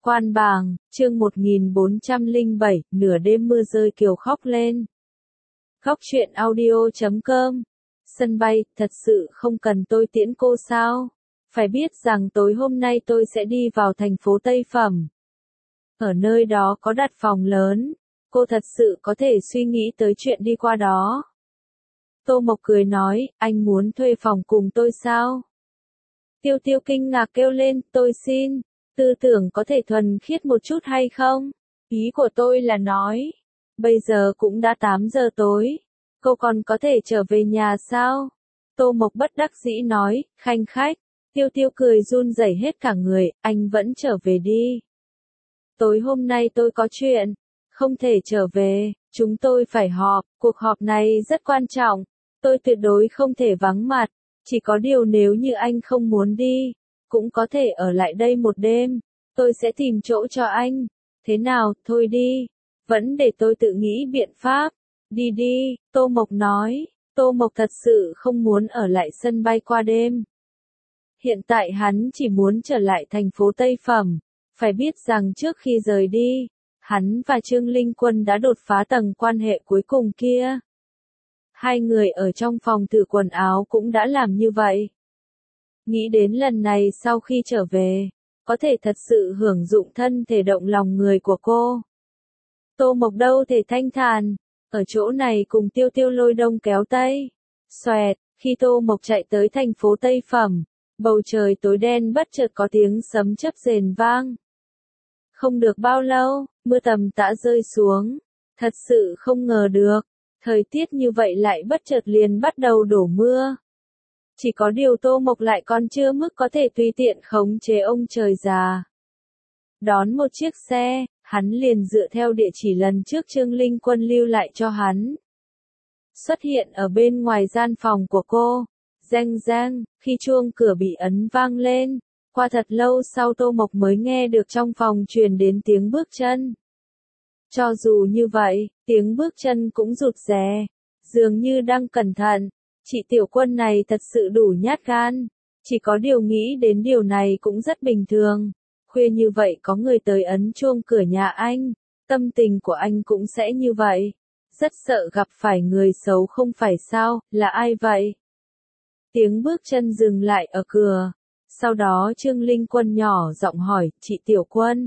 Quan Bàng, chương 1407, nửa đêm mưa rơi Kiều khóc lên. Khóc chuyện audio.com. Sân bay, thật sự không cần tôi tiễn cô sao? Phải biết rằng tối hôm nay tôi sẽ đi vào thành phố Tây Phẩm. Ở nơi đó có đặt phòng lớn, cô thật sự có thể suy nghĩ tới chuyện đi qua đó. Tô Mộc cười nói, anh muốn thuê phòng cùng tôi sao? Tiêu Tiêu kinh ngạc kêu lên, tôi xin. Tư tưởng có thể thuần khiết một chút hay không? Ý của tôi là nói, bây giờ cũng đã 8 giờ tối, cô còn có thể trở về nhà sao? Tô Mộc bất đắc dĩ nói, khanh khách. Tiêu Tiêu cười run rẩy hết cả người, anh vẫn trở về đi. Tối hôm nay tôi có chuyện, không thể trở về, chúng tôi phải họp, cuộc họp này rất quan trọng, tôi tuyệt đối không thể vắng mặt, chỉ có điều nếu như anh không muốn đi, cũng có thể ở lại đây một đêm, tôi sẽ tìm chỗ cho anh. Thế nào, thôi đi, vẫn để tôi tự nghĩ biện pháp. Đi đi, Tô Mộc nói. Tô Mộc thật sự không muốn ở lại sân bay qua đêm. Hiện tại hắn chỉ muốn trở lại thành phố Tây Phẩm. Phải biết rằng trước khi rời đi, hắn và Trương Linh Quân đã đột phá tầng quan hệ cuối cùng kia. Hai người ở trong phòng thử quần áo cũng đã làm như vậy. Nghĩ đến lần này sau khi trở về, có thể thật sự hưởng dụng thân thể động lòng người của cô. Tô Mộc đâu thể thanh thản, ở chỗ này cùng Tiêu Tiêu lôi đông kéo tây. Xoẹt, khi Tô Mộc chạy tới thành phố Tây Phẩm, bầu trời tối đen bất chợt có tiếng sấm chớp rền vang. Không được bao lâu, mưa tầm tã rơi xuống, thật sự không ngờ được, thời tiết như vậy lại bất chợt liền bắt đầu đổ mưa. Chỉ có điều Tô Mộc lại còn chưa mức có thể tùy tiện khống chế ông trời già. Đón một chiếc xe, hắn liền dựa theo địa chỉ lần trước Trương Linh Quân lưu lại cho hắn. Xuất hiện ở bên ngoài gian phòng của cô. Reng reng, khi chuông cửa bị ấn vang lên, qua thật lâu sau Tô Mộc mới nghe được trong phòng truyền đến tiếng bước chân. Cho dù như vậy, tiếng bước chân cũng rụt rè, dường như đang cẩn thận. Chị Tiểu Quân này thật sự đủ nhát gan, chỉ có điều nghĩ đến điều này cũng rất bình thường. Khuya như vậy có người tới ấn chuông cửa nhà anh, tâm tình của anh cũng sẽ như vậy. Rất sợ gặp phải người xấu không phải sao, là ai vậy? Tiếng bước chân dừng lại ở cửa. Sau đó Trương Linh Quân nhỏ giọng hỏi, chị Tiểu Quân.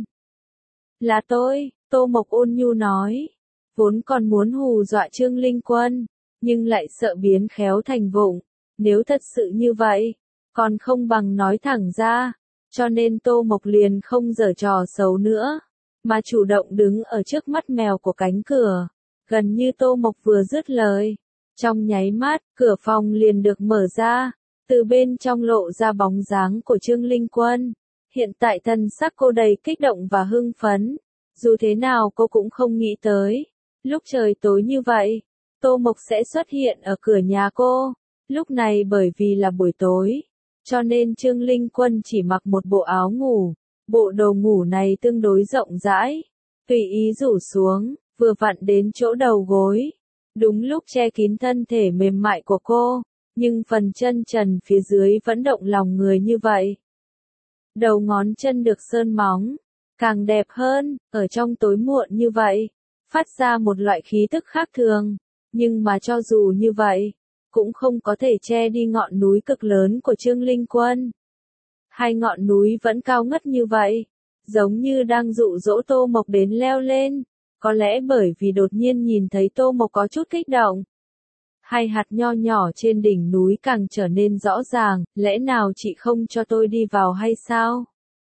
Là tôi, Tô Mộc ôn nhu nói. Vốn còn muốn hù dọa Trương Linh Quân, nhưng lại sợ biến khéo thành vụng. Nếu thật sự như vậy, còn không bằng nói thẳng ra. Cho nên Tô Mộc liền không giở trò xấu nữa, mà chủ động đứng ở trước mắt mèo của cánh cửa. Gần như Tô Mộc vừa dứt lời, trong nháy mắt, cửa phòng liền được mở ra, từ bên trong lộ ra bóng dáng của Trương Linh Quân. Hiện tại thân sắc cô đầy kích động và hưng phấn, dù thế nào cô cũng không nghĩ tới, lúc trời tối như vậy, Tô Mộc sẽ xuất hiện ở cửa nhà cô. Lúc này bởi vì là buổi tối, cho nên Trương Linh Quân chỉ mặc một bộ áo ngủ, bộ đồ ngủ này tương đối rộng rãi, tùy ý rủ xuống, vừa vặn đến chỗ đầu gối, đúng lúc che kín thân thể mềm mại của cô, nhưng phần chân trần phía dưới vẫn động lòng người như vậy. Đầu ngón chân được sơn móng, càng đẹp hơn, ở trong tối muộn như vậy, phát ra một loại khí tức khác thường, nhưng mà cho dù như vậy, cũng không có thể che đi ngọn núi cực lớn của Trương Linh Quân. Hai ngọn núi vẫn cao ngất như vậy, giống như đang dụ dỗ Tô Mộc đến leo lên, có lẽ bởi vì đột nhiên nhìn thấy Tô Mộc có chút kích động. Hai hạt nho nhỏ trên đỉnh núi càng trở nên rõ ràng, lẽ nào chị không cho tôi đi vào hay sao?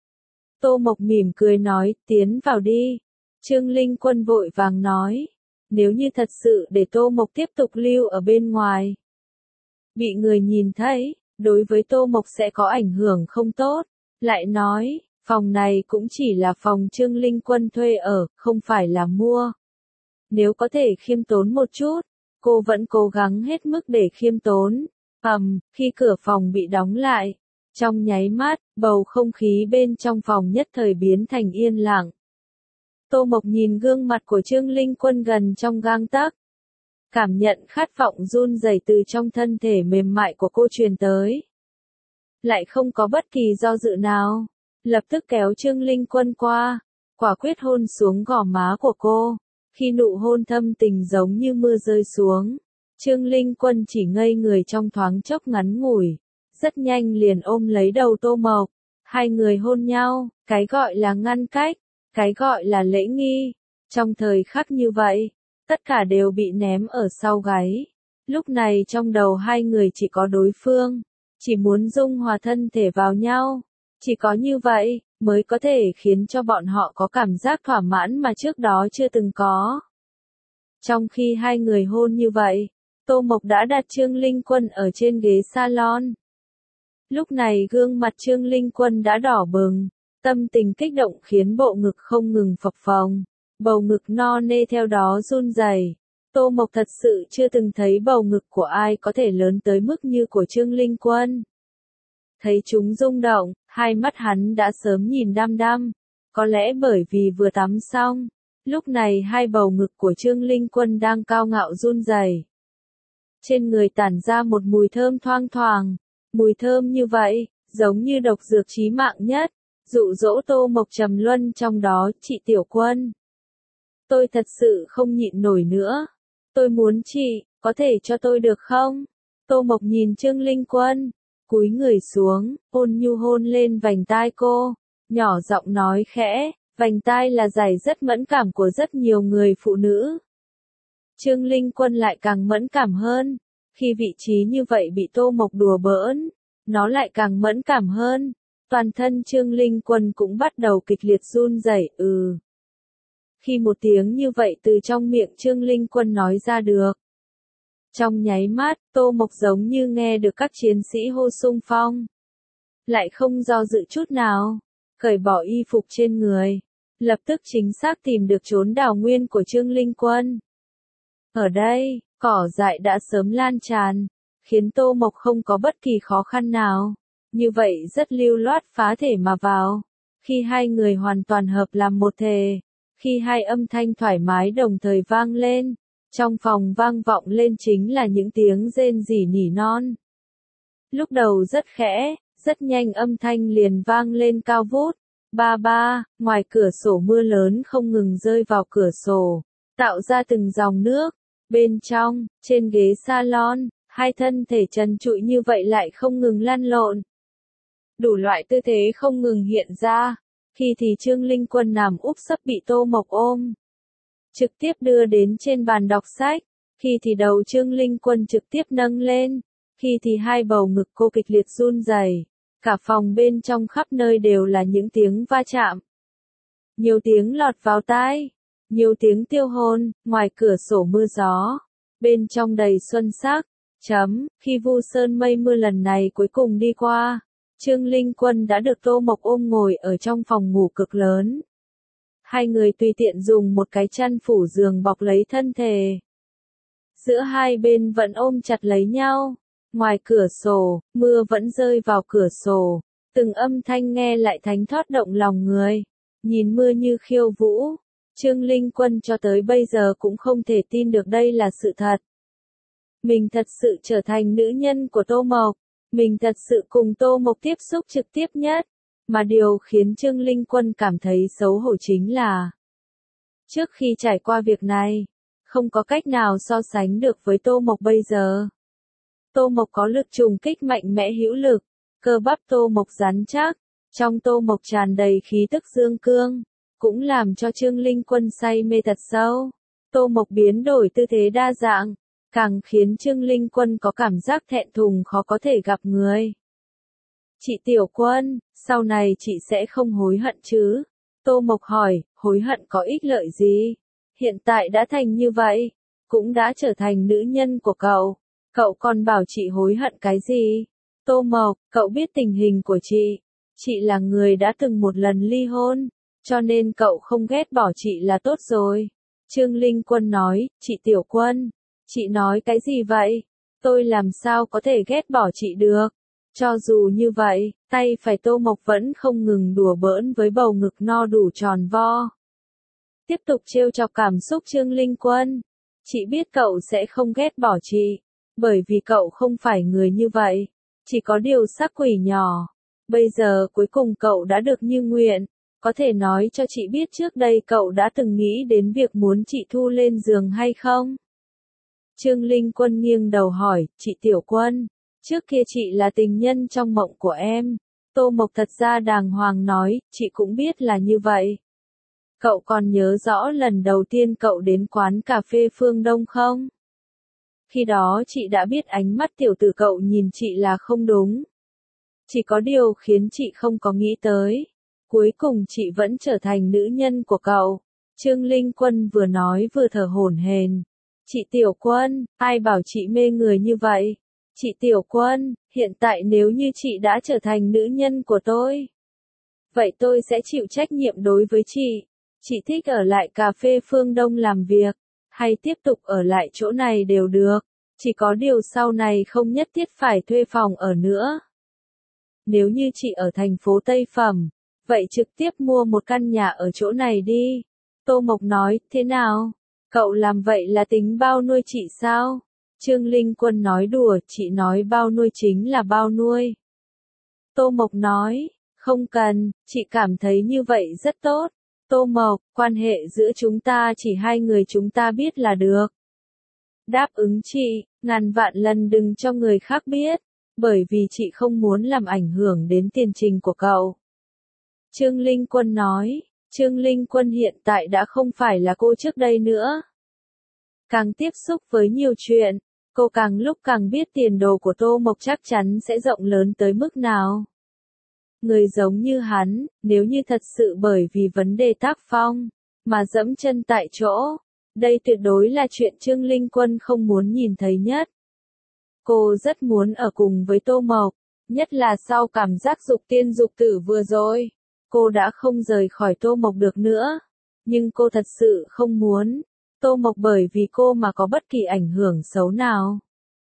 Tô Mộc mỉm cười nói, tiến vào đi. Trương Linh Quân vội vàng nói, nếu như thật sự để Tô Mộc tiếp tục lưu ở bên ngoài, bị người nhìn thấy, đối với Tô Mộc sẽ có ảnh hưởng không tốt. Lại nói, phòng này cũng chỉ là phòng Trương Linh Quân thuê ở, không phải là mua. Nếu có thể khiêm tốn một chút, cô vẫn cố gắng hết mức để khiêm tốn. Khi cửa phòng bị đóng lại, trong nháy mắt, bầu không khí bên trong phòng nhất thời biến thành yên lặng. Tô Mộc nhìn gương mặt của Trương Linh Quân gần trong gang tấc, cảm nhận khát vọng run rẩy từ trong thân thể mềm mại của cô truyền tới. Lại không có bất kỳ do dự nào, lập tức kéo Trương Linh Quân qua, quả quyết hôn xuống gò má của cô. Khi nụ hôn thâm tình giống như mưa rơi xuống, Trương Linh Quân chỉ ngây người trong thoáng chốc ngắn ngủi, rất nhanh liền ôm lấy đầu Tô Mộc. Hai người hôn nhau, cái gọi là ngăn cách, cái gọi là lễ nghi. Trong thời khắc như vậy, tất cả đều bị ném ở sau gáy. Lúc này trong đầu hai người chỉ có đối phương, chỉ muốn dung hòa thân thể vào nhau. Chỉ có như vậy, mới có thể khiến cho bọn họ có cảm giác thỏa mãn mà trước đó chưa từng có. Trong khi hai người hôn như vậy, Tô Mộc đã đặt Trương Linh Quân ở trên ghế salon. Lúc này gương mặt Trương Linh Quân đã đỏ bừng, tâm tình kích động khiến bộ ngực không ngừng phập phồng, bầu ngực no nê theo đó run rẩy. Tô Mộc thật sự chưa từng thấy bầu ngực của ai có thể lớn tới mức như của Trương Linh Quân. Thấy chúng rung động, hai mắt hắn đã sớm nhìn đăm đăm, có lẽ bởi vì vừa tắm xong. Lúc này hai bầu ngực của Trương Linh Quân đang cao ngạo run rẩy. Trên người tản ra một mùi thơm thoang thoảng, mùi thơm như vậy, giống như độc dược chí mạng nhất, dụ dỗ Tô Mộc trầm luân trong đó. Chị Tiểu Quân, tôi thật sự không nhịn nổi nữa, tôi muốn chị, có thể cho tôi được không? Tô Mộc nhìn Trương Linh Quân, cúi người xuống, ôn nhu hôn lên vành tai cô, nhỏ giọng nói khẽ, vành tai là dải rất mẫn cảm của rất nhiều người phụ nữ. Trương Linh Quân lại càng mẫn cảm hơn, khi vị trí như vậy bị Tô Mộc đùa bỡn, nó lại càng mẫn cảm hơn. Toàn thân Trương Linh Quân cũng bắt đầu kịch liệt run rẩy. Khi một tiếng như vậy từ trong miệng Trương Linh Quân nói ra được, trong nháy mắt, Tô Mộc giống như nghe được các chiến sĩ hô xung phong. Lại không do dự chút nào, cởi bỏ y phục trên người, lập tức chính xác tìm được chốn đào nguyên của Trương Linh Quân. Ở đây, cỏ dại đã sớm lan tràn, khiến Tô Mộc không có bất kỳ khó khăn nào. Như vậy rất lưu loát phá thể mà vào. Khi hai người hoàn toàn hợp làm một thể, khi hai âm thanh thoải mái đồng thời vang lên, trong phòng vang vọng lên chính là những tiếng rên rỉ nỉ non. Lúc đầu rất khẽ, rất nhanh âm thanh liền vang lên cao vút. Ba ba, ngoài cửa sổ mưa lớn không ngừng rơi vào cửa sổ, tạo ra từng dòng nước. Bên trong, trên ghế salon, hai thân thể trần trụi như vậy lại không ngừng lăn lộn. Đủ loại tư thế không ngừng hiện ra, khi thì Trương Linh Quân nằm úp sấp bị Tô Mộc ôm, trực tiếp đưa đến trên bàn đọc sách, khi thì đầu Trương Linh Quân trực tiếp nâng lên, khi thì hai bầu ngực cô kịch liệt run rẩy, cả phòng bên trong khắp nơi đều là những tiếng va chạm. Nhiều tiếng lọt vào tai, nhiều tiếng tiêu hôn, ngoài cửa sổ mưa gió, bên trong đầy xuân sắc. Khi Vu Sơn mây mưa lần này cuối cùng đi qua, Trương Linh Quân đã được Tô Mộc ôm ngồi ở trong phòng ngủ cực lớn. Hai người tùy tiện dùng một cái chăn phủ giường bọc lấy thân thể. Giữa hai bên vẫn ôm chặt lấy nhau. Ngoài cửa sổ, mưa vẫn rơi vào cửa sổ. Từng âm thanh nghe lại thánh thót động lòng người. Nhìn mưa như khiêu vũ, Trương Linh Quân cho tới bây giờ cũng không thể tin được đây là sự thật. Mình thật sự trở thành nữ nhân của Tô Mộc. Mình thật sự cùng Tô Mộc tiếp xúc trực tiếp nhất. Mà điều khiến Trương Linh Quân cảm thấy xấu hổ chính là, trước khi trải qua việc này, không có cách nào so sánh được với Tô Mộc bây giờ. Tô Mộc có lực trùng kích mạnh mẽ hữu lực, cơ bắp Tô Mộc rắn chắc, trong Tô Mộc tràn đầy khí tức dương cương, cũng làm cho Trương Linh Quân say mê thật sâu. Tô Mộc biến đổi tư thế đa dạng, càng khiến Trương Linh Quân có cảm giác thẹn thùng khó có thể gặp người. Chị Tiểu Quân, sau này chị sẽ không hối hận chứ? Tô Mộc hỏi, hối hận có ích lợi gì? Hiện tại đã thành như vậy, cũng đã trở thành nữ nhân của cậu còn bảo chị hối hận cái gì? Tô Mộc, cậu biết tình hình của chị là người đã từng một lần ly hôn, cho nên cậu không ghét bỏ chị là tốt rồi. Trương Linh Quân nói, chị Tiểu Quân, chị nói cái gì vậy? Tôi làm sao có thể ghét bỏ chị được? Cho dù như vậy, tay phải Tô Mộc vẫn không ngừng đùa bỡn với bầu ngực no đủ tròn vo. Tiếp tục trêu chọc cảm xúc Trương Linh Quân. Chị biết cậu sẽ không ghét bỏ chị, bởi vì cậu không phải người như vậy. Chỉ có điều sắc quỷ nhỏ. Bây giờ cuối cùng cậu đã được như nguyện. Có thể nói cho chị biết trước đây cậu đã từng nghĩ đến việc muốn chị thu lên giường hay không? Trương Linh Quân nghiêng đầu hỏi, chị Tiểu Quân, trước kia chị là tình nhân trong mộng của em. Tô Mộc thật ra đàng hoàng nói, chị cũng biết là như vậy. Cậu còn nhớ rõ lần đầu tiên cậu đến quán cà phê Phương Đông không? Khi đó chị đã biết ánh mắt tiểu tử cậu nhìn chị là không đúng. Chỉ có điều khiến chị không có nghĩ tới. Cuối cùng chị vẫn trở thành nữ nhân của cậu. Trương Linh Quân vừa nói vừa thở hổn hển. Chị Tiểu Quân, ai bảo chị mê người như vậy? Chị Tiểu Quân, hiện tại nếu như chị đã trở thành nữ nhân của tôi, vậy tôi sẽ chịu trách nhiệm đối với chị. Chị thích ở lại cà phê Phương Đông làm việc, hay tiếp tục ở lại chỗ này đều được. Chỉ có điều sau này không nhất thiết phải thuê phòng ở nữa. Nếu như chị ở thành phố Tây Phẩm, vậy trực tiếp mua một căn nhà ở chỗ này đi. Tô Mộc nói, thế nào? Cậu làm vậy là tính bao nuôi chị sao? Trương Linh Quân nói đùa, chị nói bao nuôi chính là bao nuôi. Tô Mộc nói, không cần, chị cảm thấy như vậy rất tốt. Tô Mộc, quan hệ giữa chúng ta chỉ hai người chúng ta biết là được. Đáp ứng chị, ngàn vạn lần đừng cho người khác biết, bởi vì chị không muốn làm ảnh hưởng đến tiền trình của cậu. Trương Linh Quân nói, Trương Linh Quân hiện tại đã không phải là cô trước đây nữa. Càng tiếp xúc với nhiều chuyện, cô càng lúc càng biết tiền đồ của Tô Mộc chắc chắn sẽ rộng lớn tới mức nào. Người giống như hắn, nếu như thật sự bởi vì vấn đề tác phong, mà dẫm chân tại chỗ, đây tuyệt đối là chuyện Trương Linh Quân không muốn nhìn thấy nhất. Cô rất muốn ở cùng với Tô Mộc, nhất là sau cảm giác dục tiên dục tử vừa rồi. Cô đã không rời khỏi Tô Mộc được nữa. Nhưng cô thật sự không muốn Tô Mộc bởi vì cô mà có bất kỳ ảnh hưởng xấu nào.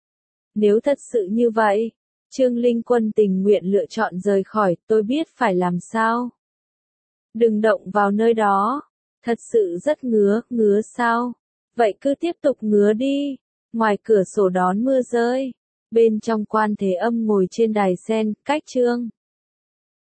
Nếu thật sự như vậy, Trương Linh Quân tình nguyện lựa chọn rời khỏi, tôi biết phải làm sao. Đừng động vào nơi đó. Thật sự rất ngứa sao? Vậy cứ tiếp tục ngứa đi. Ngoài cửa sổ đón mưa rơi. Bên trong Quan Thế Âm ngồi trên đài sen, cách Trương